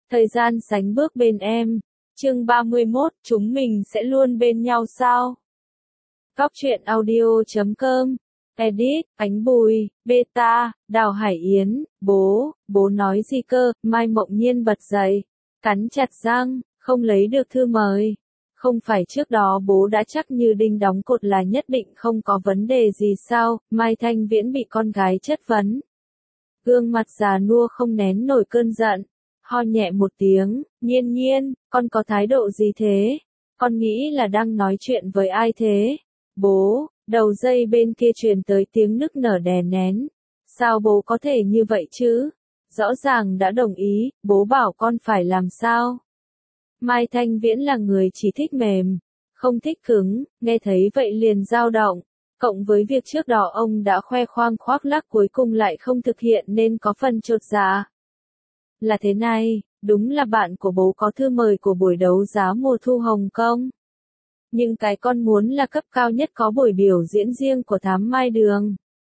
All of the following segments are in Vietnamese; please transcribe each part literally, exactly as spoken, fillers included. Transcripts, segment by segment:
Thời gian sánh bước bên em. Chương ba mươi mốt, chúng mình sẽ luôn bên nhau sao? Góc truyện audio chấm com. Edit, Ánh Bùi, Beta, Đào Hải Yến, bố, bố nói gì cơ? Mai Mộng Nhiên bật dậy, cắn chặt răng, không lấy được thư mời. Không phải trước đó bố đã chắc như đinh đóng cột là nhất định không có vấn đề gì sao? Mai Thanh Viễn bị con gái chất vấn. Gương mặt già nua không nén nổi cơn giận, ho nhẹ một tiếng, Nhiên Nhiên, con có thái độ gì thế? Con nghĩ là đang nói chuyện với ai thế? Bố, đầu dây bên kia truyền tới tiếng nức nở đè nén. Sao bố có thể như vậy chứ? Rõ ràng đã đồng ý, bố bảo con phải làm sao? Mai Thanh Viễn là người chỉ thích mềm, không thích cứng, nghe thấy vậy liền dao động. Cộng với việc trước đó ông đã khoe khoang khoác lác cuối cùng lại không thực hiện nên có phần chột dạ. Là thế này, đúng là bạn của bố có thư mời của buổi đấu giá mùa thu Hồng Kông. Nhưng cái con muốn là cấp cao nhất có buổi biểu diễn riêng của Thám Mai Đường.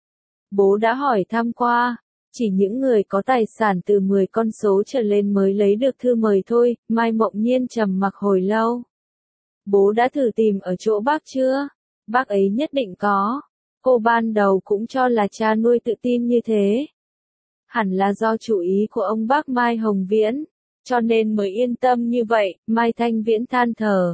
Bố đã hỏi thăm qua, chỉ những người có tài sản từ mười con số trở lên mới lấy được thư mời thôi. Mai Mộng Nhiên trầm mặc hồi lâu. Bố đã thử tìm ở chỗ bác chưa? Bác ấy nhất định có. Cô ban đầu cũng cho là cha nuôi tự tin như thế. Hẳn là do chủ ý của ông bác Mai Hồng Viễn, cho nên mới yên tâm như vậy. Mai Thanh Viễn than thở.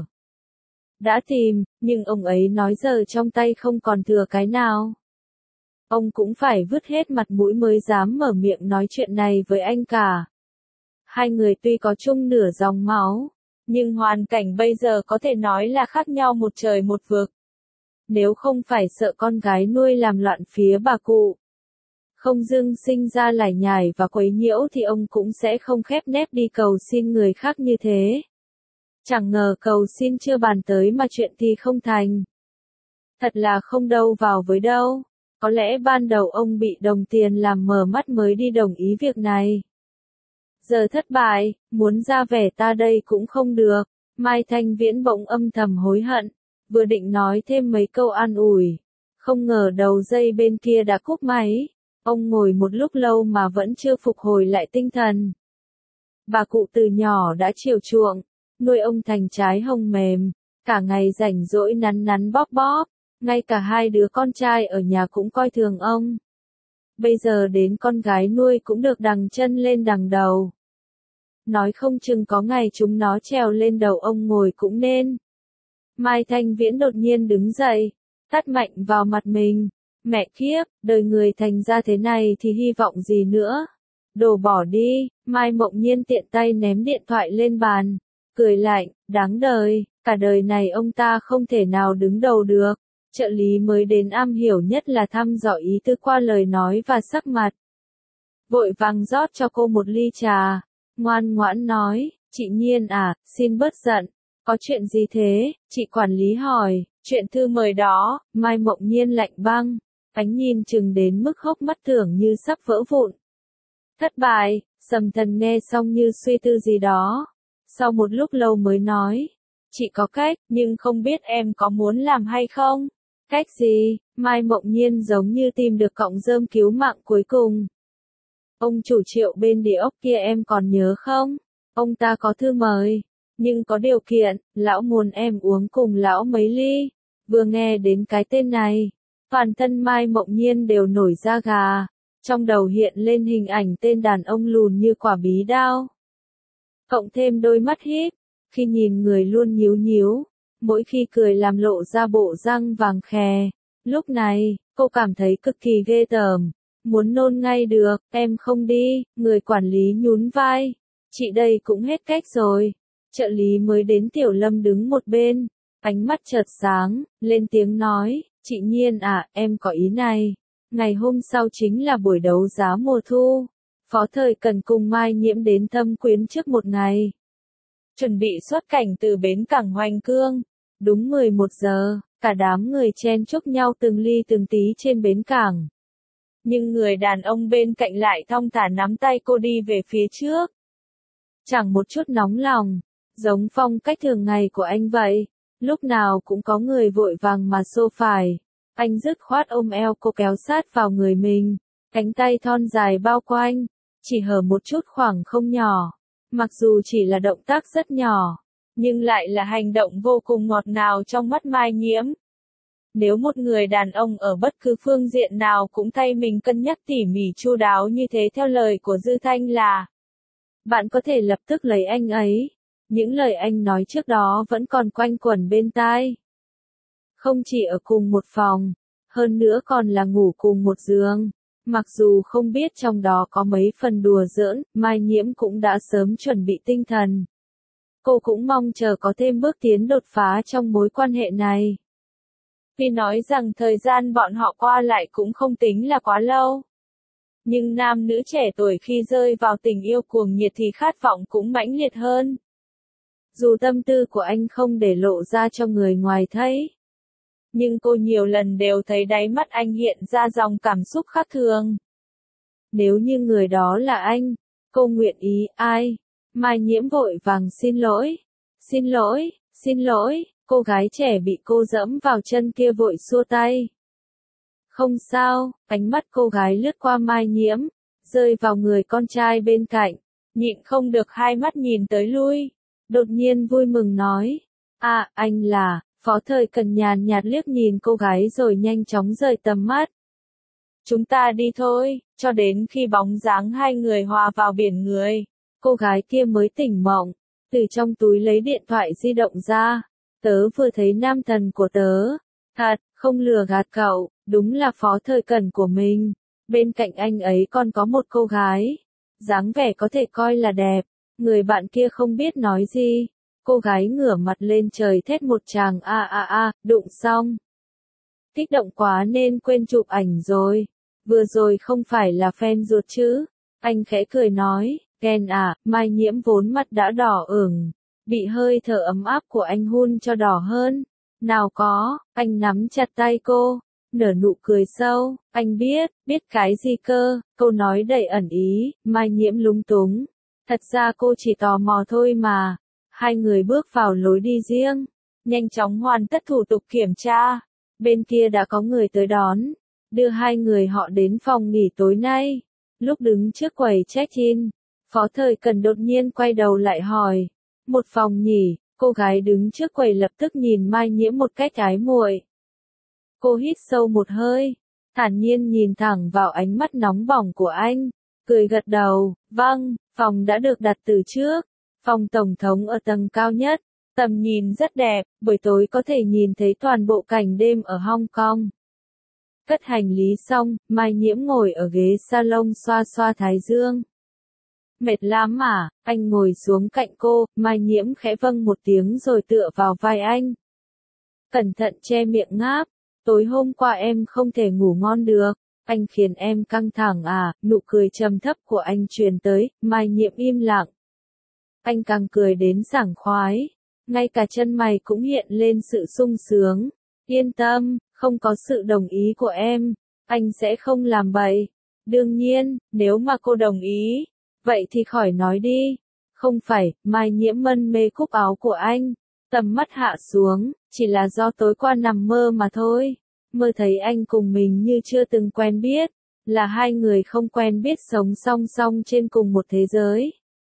Đã tìm, nhưng ông ấy nói giờ trong tay không còn thừa cái nào. Ông cũng phải vứt hết mặt mũi mới dám mở miệng nói chuyện này với anh cả. Hai người tuy có chung nửa dòng máu, nhưng hoàn cảnh bây giờ có thể nói là khác nhau một trời một vực. Nếu không phải sợ con gái nuôi làm loạn phía bà cụ, không dưng sinh ra lải nhải và quấy nhiễu thì ông cũng sẽ không khép nép đi cầu xin người khác như thế. Chẳng ngờ cầu xin chưa bàn tới mà chuyện thì không thành. Thật là không đâu vào với đâu. Có lẽ ban đầu ông bị đồng tiền làm mờ mắt mới đi đồng ý việc này. Giờ thất bại, muốn ra vẻ ta đây cũng không được. Mai Thanh Viễn bỗng âm thầm hối hận, vừa định nói thêm mấy câu an ủi. Không ngờ đầu dây bên kia đã cúp máy. Ông ngồi một lúc lâu mà vẫn chưa phục hồi lại tinh thần. Bà cụ từ nhỏ đã chiều chuộng, nuôi ông thành trái hồng mềm, cả ngày rảnh rỗi nắn nắn bóp bóp, ngay cả hai đứa con trai ở nhà cũng coi thường ông. Bây giờ đến con gái nuôi cũng được đằng chân lên đằng đầu. Nói không chừng có ngày chúng nó trèo lên đầu ông ngồi cũng nên. Mai Thanh Viễn đột nhiên đứng dậy, tát mạnh vào mặt mình. Mẹ kiếp, đời người thành ra thế này thì hy vọng gì nữa? Đồ bỏ đi. Mai Mộng Nhiên tiện tay ném điện thoại lên bàn, cười lạnh, đáng đời, cả đời này ông ta không thể nào đứng đầu được. Trợ lý mới đến am hiểu nhất là thăm dò ý tứ qua lời nói và sắc mặt. Vội vàng rót cho cô một ly trà, ngoan ngoãn nói, chị Nhiên à, xin bớt giận, có chuyện gì thế? Chị quản lý hỏi, chuyện thư mời đó. Mai Mộng Nhiên lạnh băng, ánh nhìn chừng đến mức hốc mắt tưởng như sắp vỡ vụn. Thất bại. Sầm Thần nghe xong như suy tư gì đó, sau một lúc lâu mới nói, chị có cách, nhưng không biết em có muốn làm hay không? Cách gì? Mai Mộng Nhiên giống như tìm được cọng rơm cứu mạng cuối cùng. Ông chủ Triệu bên địa ốc kia em còn nhớ không? Ông ta có thư mời, nhưng có điều kiện, lão muốn em uống cùng lão mấy ly. Vừa nghe đến cái tên này, toàn thân Mai Mộng Nhiên đều nổi da gà, trong đầu hiện lên hình ảnh tên đàn ông lùn như quả bí đao. Cộng thêm đôi mắt híp, khi nhìn người luôn nhíu nhíu, mỗi khi cười làm lộ ra bộ răng vàng khè. Lúc này, cô cảm thấy cực kỳ ghê tởm, muốn nôn ngay được. Em không đi. Người quản lý nhún vai, chị đây cũng hết cách rồi. Trợ lý mới đến Tiểu Lâm đứng một bên, ánh mắt chợt sáng, lên tiếng nói, chị Nhiên à, em có ý này. Ngày hôm sau chính là buổi đấu giá mùa thu. Phó Thời Cần cùng Mai Nhiễm đến Thâm Quyến trước một ngày. Chuẩn bị xuất cảnh từ bến cảng Hoành Cương. Đúng mười một giờ, cả đám người chen chúc nhau từng ly từng tí trên bến cảng. Nhưng người đàn ông bên cạnh lại thong thả nắm tay cô đi về phía trước. Chẳng một chút nóng lòng, giống phong cách thường ngày của anh vậy. Lúc nào cũng có người vội vàng mà xô phải. Anh dứt khoát ôm eo cô kéo sát vào người mình, cánh tay thon dài bao quanh, chỉ hở một chút khoảng không nhỏ. Mặc dù chỉ là động tác rất nhỏ, nhưng lại là hành động vô cùng ngọt ngào trong mắt Mai Nhiễm. Nếu một người đàn ông ở bất cứ phương diện nào cũng thay mình cân nhắc tỉ mỉ chu đáo như thế theo lời của Dư Thanh là, bạn có thể lập tức lấy anh ấy. Những lời anh nói trước đó vẫn còn quanh quẩn bên tai. Không chỉ ở cùng một phòng, hơn nữa còn là ngủ cùng một giường. Mặc dù không biết trong đó có mấy phần đùa giỡn, Mai Nhiễm cũng đã sớm chuẩn bị tinh thần. Cô cũng mong chờ có thêm bước tiến đột phá trong mối quan hệ này. Vì nói rằng thời gian bọn họ qua lại cũng không tính là quá lâu. Nhưng nam nữ trẻ tuổi khi rơi vào tình yêu cuồng nhiệt thì khát vọng cũng mãnh liệt hơn. Dù tâm tư của anh không để lộ ra cho người ngoài thấy, nhưng cô nhiều lần đều thấy đáy mắt anh hiện ra dòng cảm xúc khác thường. Nếu như người đó là anh, cô nguyện ý ai? Mai Nhiễm vội vàng xin lỗi. Xin lỗi, xin lỗi, cô gái trẻ bị cô dẫm vào chân kia vội xua tay. Không sao, ánh mắt cô gái lướt qua Mai Nhiễm, rơi vào người con trai bên cạnh, nhịn không được hai mắt nhìn tới lui. Đột nhiên vui mừng nói, à, anh là, Phó Thời Cần nhàn nhạt liếc nhìn cô gái rồi nhanh chóng rời tầm mắt. Chúng ta đi thôi, cho đến khi bóng dáng hai người hòa vào biển người. Cô gái kia mới tỉnh mộng, từ trong túi lấy điện thoại di động ra. Tớ vừa thấy nam thần của tớ. Thật, không lừa gạt cậu, đúng là Phó Thời Cần của mình. Bên cạnh anh ấy còn có một cô gái. Dáng vẻ có thể coi là đẹp. Người bạn kia không biết nói gì. Cô gái ngửa mặt lên trời thét một tràng a a a, đụng xong. Kích động quá nên quên chụp ảnh rồi. Vừa rồi không phải là fan ruột chứ. Anh khẽ cười nói, Ken à, Mai Nhiễm vốn mặt đã đỏ ửng. Bị hơi thở ấm áp của anh hun cho đỏ hơn. Nào có, anh nắm chặt tay cô, nở nụ cười sâu, anh biết, biết cái gì cơ, câu nói đầy ẩn ý, Mai Nhiễm lúng túng. Thật ra cô chỉ tò mò thôi mà. Hai người bước vào lối đi riêng, nhanh chóng hoàn tất thủ tục kiểm tra. Bên kia đã có người tới đón, đưa hai người họ đến phòng nghỉ tối nay. Lúc đứng trước quầy check-in, Phó Thời Cần đột nhiên quay đầu lại hỏi, một phòng nhỉ? Cô gái đứng trước quầy lập tức nhìn Mai Nhiễm một cách ái muội. Cô hít sâu một hơi, thản nhiên nhìn thẳng vào ánh mắt nóng bỏng của anh, cười gật đầu, vâng, phòng đã được đặt từ trước. Phòng tổng thống ở tầng cao nhất, tầm nhìn rất đẹp, buổi tối có thể nhìn thấy toàn bộ cảnh đêm ở Hong Kong. Cất hành lý xong, Mai Nhiễm ngồi ở ghế salon xoa xoa thái dương. Mệt lắm à? Anh ngồi xuống cạnh cô, Mai Nhiễm khẽ vâng một tiếng rồi tựa vào vai anh. Cẩn thận che miệng ngáp, tối hôm qua em không thể ngủ ngon được, anh khiến em căng thẳng à? Nụ cười trầm thấp của anh truyền tới, Mai Nhiễm im lặng. Anh càng cười đến sảng khoái, ngay cả chân mày cũng hiện lên sự sung sướng. Yên tâm, không có sự đồng ý của em, anh sẽ không làm bậy. Đương nhiên, nếu mà cô đồng ý, vậy thì khỏi nói đi. Không phải, Mai Nhiễm mân mê cúc áo của anh, tầm mắt hạ xuống, chỉ là do tối qua nằm mơ mà thôi. Mơ thấy anh cùng mình như chưa từng quen biết, là hai người không quen biết sống song song trên cùng một thế giới.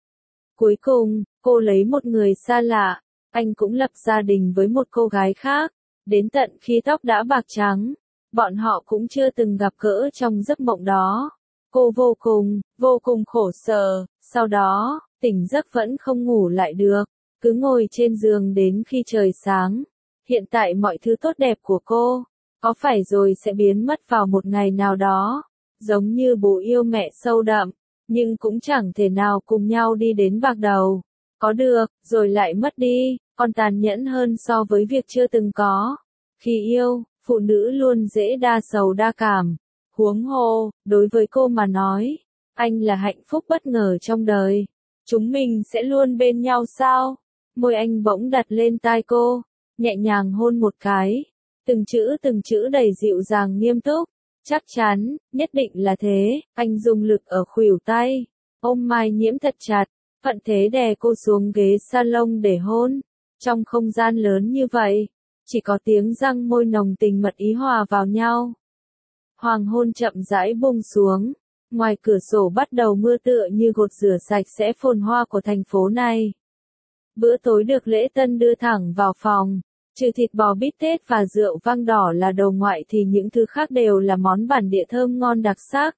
Cuối cùng, cô lấy một người xa lạ, anh cũng lập gia đình với một cô gái khác, đến tận khi tóc đã bạc trắng, bọn họ cũng chưa từng gặp gỡ trong giấc mộng đó. Cô vô cùng, vô cùng khổ sở, sau đó, tỉnh giấc vẫn không ngủ lại được, cứ ngồi trên giường đến khi trời sáng. Hiện tại mọi thứ tốt đẹp của cô, có phải rồi sẽ biến mất vào một ngày nào đó, giống như bố yêu mẹ sâu đậm, nhưng cũng chẳng thể nào cùng nhau đi đến bạc đầu. Có được, rồi lại mất đi, còn tàn nhẫn hơn so với việc chưa từng có. Khi yêu, phụ nữ luôn dễ đa sầu đa cảm. Huống hồ, đối với cô mà nói, anh là hạnh phúc bất ngờ trong đời. Chúng mình sẽ luôn bên nhau sao? Môi anh bỗng đặt lên tai cô, nhẹ nhàng hôn một cái. Từng chữ từng chữ đầy dịu dàng nghiêm túc. Chắc chắn, nhất định là thế, anh dùng lực ở khuỷu tay. Ôm Mai Nhiễm thật chặt, thuận thế đè cô xuống ghế salon để hôn. Trong không gian lớn như vậy, chỉ có tiếng răng môi nồng tình mật ý hòa vào nhau. Hoàng hôn chậm rãi buông xuống, Ngoài cửa sổ bắt đầu mưa tựa như gột rửa sạch sẽ phồn hoa của thành phố này. Bữa tối được lễ tân đưa thẳng vào phòng. Trừ thịt bò bít tết và rượu vang đỏ là đầu ngoại thì những thứ khác đều là món bản địa thơm ngon đặc sắc.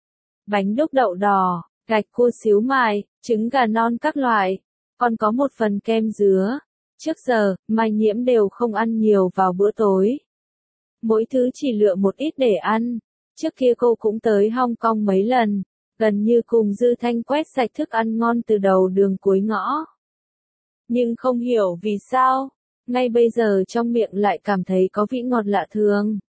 Bánh đúc đậu đỏ, gạch cua xíu mại, trứng gà non các loại, còn có một phần kem dứa. Trước giờ, Mai Nhiễm đều không ăn nhiều vào bữa tối. Mỗi thứ chỉ lựa một ít để ăn. Trước kia cô cũng tới Hong Kong mấy lần, gần như cùng Dư Thanh quét sạch thức ăn ngon từ đầu đường cuối ngõ. Nhưng không hiểu vì sao, ngay bây giờ trong miệng lại cảm thấy có vị ngọt lạ thường.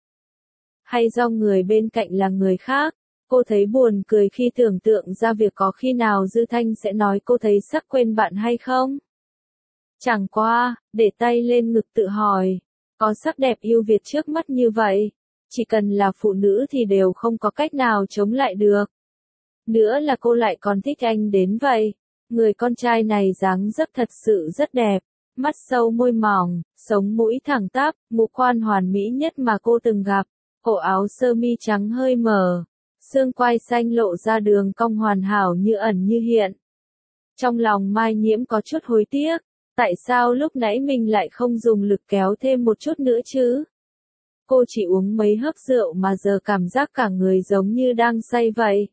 Hay do người bên cạnh là người khác, cô thấy buồn cười khi tưởng tượng ra việc có khi nào Dư Thanh sẽ nói cô thấy sắc quên bạn hay không? Chẳng qua, để tay lên ngực tự hỏi, có sắc đẹp yêu Việt trước mắt như vậy, chỉ cần là phụ nữ thì đều không có cách nào chống lại được. Nữa là cô lại còn thích anh đến vậy. Người con trai này dáng dấp thật sự rất đẹp, mắt sâu môi mỏng, sống mũi thẳng tắp, ngũ quan hoàn mỹ nhất mà cô từng gặp, cổ áo sơ mi trắng hơi mở, xương quai xanh lộ ra đường cong hoàn hảo như ẩn như hiện. Trong lòng Mai Nhiễm có chút hối tiếc, tại sao lúc nãy mình lại không dùng lực kéo thêm một chút nữa chứ? Cô chỉ uống mấy hớp rượu mà giờ cảm giác cả người giống như đang say vậy.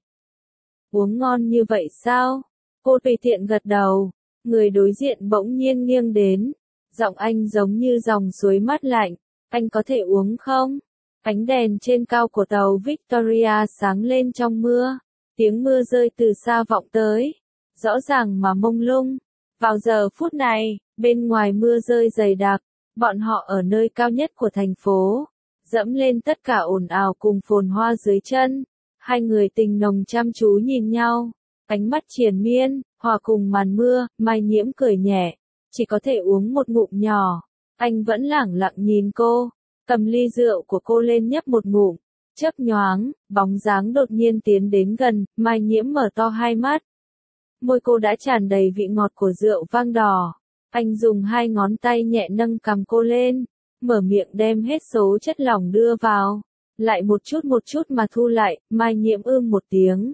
Uống ngon như vậy sao? Cô tùy tiện gật đầu, người đối diện bỗng nhiên nghiêng đến, giọng anh giống như dòng suối mát lạnh, anh có thể uống không? Ánh đèn trên cao của tàu Victoria sáng lên trong mưa, tiếng mưa rơi từ xa vọng tới, rõ ràng mà mông lung. Vào giờ phút này, bên ngoài mưa rơi dày đặc, bọn họ ở nơi cao nhất của thành phố, dẫm lên tất cả ồn ào cùng phồn hoa dưới chân. Hai người tình nồng chăm chú nhìn nhau, ánh mắt triền miên, hòa cùng màn mưa. Mai Nhiễm cười nhẹ, chỉ có thể uống một ngụm nhỏ. Anh vẫn lẳng lặng nhìn cô, cầm ly rượu của cô lên nhấp một ngụm, chớp nhoáng, bóng dáng đột nhiên tiến đến gần. Mai Nhiễm mở to hai mắt. Môi cô đã tràn đầy vị ngọt của rượu vang đỏ. Anh dùng hai ngón tay nhẹ nâng cằm cô lên, mở miệng đem hết số chất lỏng đưa vào, lại một chút một chút mà thu lại. Mai Nhiễm ưm một tiếng.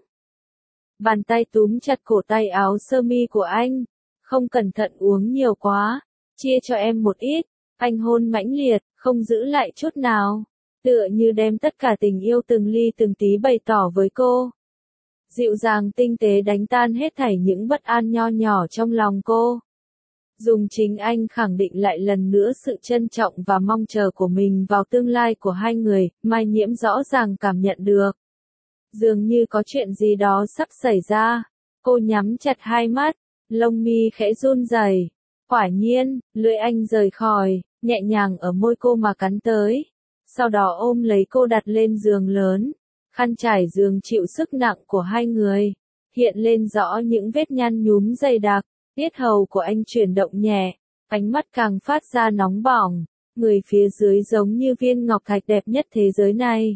Bàn tay túm chặt cổ tay áo sơ mi của anh, không cẩn thận uống nhiều quá, chia cho em một ít. Anh hôn mãnh liệt, không giữ lại chút nào, tựa như đem tất cả tình yêu từng ly từng tí bày tỏ với cô. Dịu dàng tinh tế đánh tan hết thảy những bất an nho nhỏ trong lòng cô. Dùng chính anh khẳng định lại lần nữa sự trân trọng và mong chờ của mình vào tương lai của hai người. Mai Nhiễm rõ ràng cảm nhận được. Dường như có chuyện gì đó sắp xảy ra. Cô nhắm chặt hai mắt, lông mi khẽ run rẩy. Quả nhiên, lưỡi anh rời khỏi, nhẹ nhàng ở môi cô mà cắn tới. Sau đó ôm lấy cô đặt lên giường lớn. Khăn trải giường chịu sức nặng của hai người, hiện lên rõ những vết nhăn nhúm dày đặc. Tiết hầu của anh chuyển động nhẹ, ánh mắt càng phát ra nóng bỏng, người phía dưới giống như viên ngọc thạch đẹp nhất thế giới này.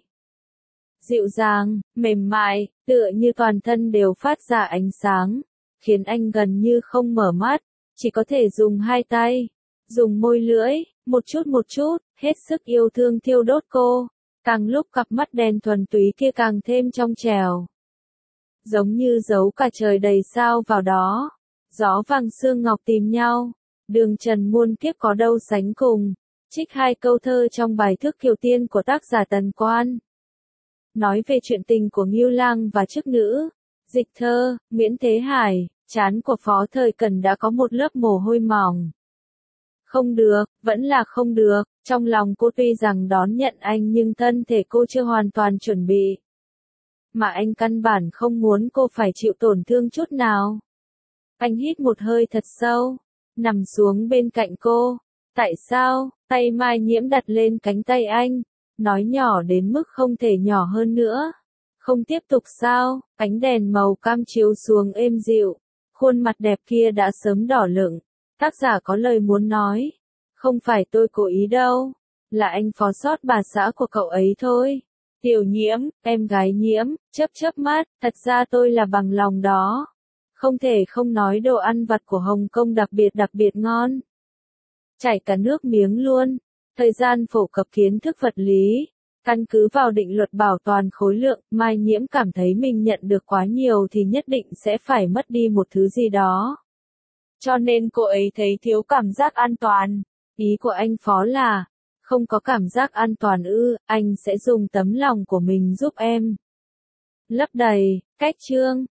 Dịu dàng, mềm mại, tựa như toàn thân đều phát ra ánh sáng, khiến anh gần như không mở mắt, chỉ có thể dùng hai tay, dùng môi lưỡi, một chút một chút, hết sức yêu thương thiêu đốt cô. Càng lúc cặp mắt đen thuần túy kia càng thêm trong trẻo, giống như giấu cả trời đầy sao vào đó. Gió vàng sương ngọc tìm nhau, đường trần muôn kiếp có đâu sánh cùng. Trích hai câu thơ trong bài Thước Kiều Tiên của tác giả Tần Quan. Nói về chuyện tình của Ngưu Lang và chức nữ. Dịch thơ, Nguyễn Thế Hải. Trán của Phó Thời Cần đã có một lớp mồ hôi mỏng. Không được, vẫn là không được. Trong lòng cô tuy rằng đón nhận anh nhưng thân thể cô chưa hoàn toàn chuẩn bị. Mà anh căn bản không muốn cô phải chịu tổn thương chút nào. Anh hít một hơi thật sâu, nằm xuống bên cạnh cô. Tại sao? Tay Mai Nhiễm đặt lên cánh tay anh, nói nhỏ đến mức không thể nhỏ hơn nữa. Không tiếp tục sao? Ánh đèn màu cam chiếu xuống êm dịu, khuôn mặt đẹp kia đã sớm đỏ lựng. Tác giả có lời muốn nói. Không phải tôi cố ý đâu, là anh phó sót bà xã của cậu ấy thôi. Tiểu Nhiễm, em gái Nhiễm, chớp chớp mắt, thật ra tôi là bằng lòng đó. Không thể không nói đồ ăn vặt của Hồng Kông đặc biệt đặc biệt ngon. Chảy cả nước miếng luôn. Thời gian phổ cập kiến thức vật lý, Căn cứ vào định luật bảo toàn khối lượng, Mai Nhiễm cảm thấy mình nhận được quá nhiều thì nhất định sẽ phải mất đi một thứ gì đó. Cho nên cô ấy thấy thiếu cảm giác an toàn. Ý của anh Phó là, không có cảm giác an toàn ư, anh sẽ dùng tấm lòng của mình giúp em lấp đầy. Cách chương